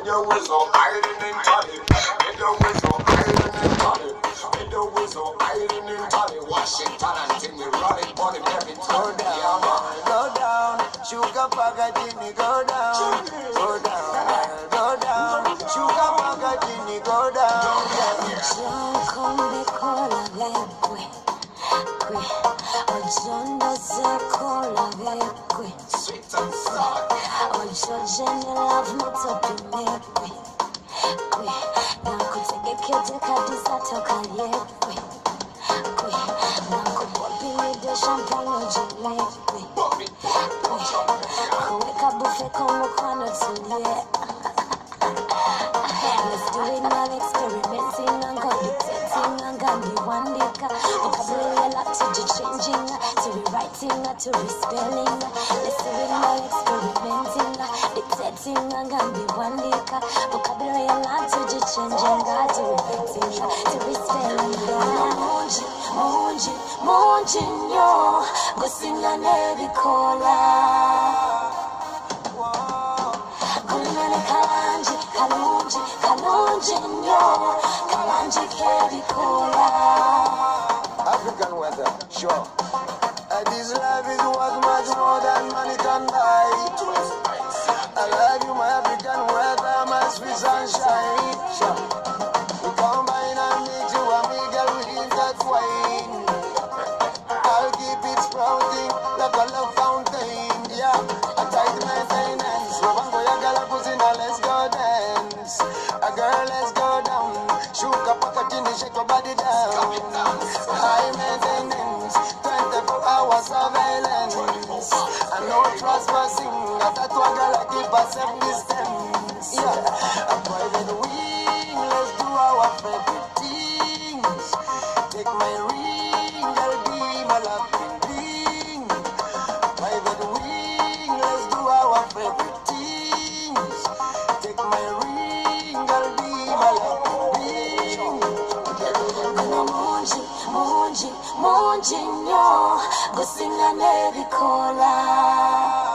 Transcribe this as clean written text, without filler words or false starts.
your whistle, hiding in toddy. With your whistle, hiding in toddy. With your whistle, hiding in toddy. Washington until we run it, burn it every time. Go down, sugar packaging, go down, go down, go down, sugar packaging, go down. Come cola vekwe, kwe. Ojondo se cola vekwe. Sweet and sour. Ojo jene love moto pimekwe, kwe. Nakutege kyote kadisa toka yekwe, kwe. Nakupopili de champagne ojilekwe, kwe. Kuweka buffet komo kwano tulie. Let's do it now, experimenting and dictating and kuandika. Vocabulary a lot to do changing, to rewriting, to respelling. Let's do it now, experimenting, dictating and kuandika. Vocabulary a lot to do changing, to rewriting, to respelling. Munji, yo, go sing a nevi cola. Kalonji, yo, Kalonji, heavy cola. African weather, sure. This life is worth much more than money can buy. I love you, my African weather, my sweet sunshine. Sure. We combine and meet you, amiga, we intertwine. I'll keep it sprouting like a love fountain. Yeah, a tight maintenance. Let's go dance. A girl, let's go down. Sugar packaging, shake your body down. High maintenance, 24-hour surveillance. And no trespassing. That's what girl, I keep a safe distance. Yeah, a private wing. Let's do our favorite things. Take my ring, girl, be my loving ring. Private wing. Let's do our favorite things. Take my ring, girl, be my loving ring. Munji, yo, go sing a nevi cola.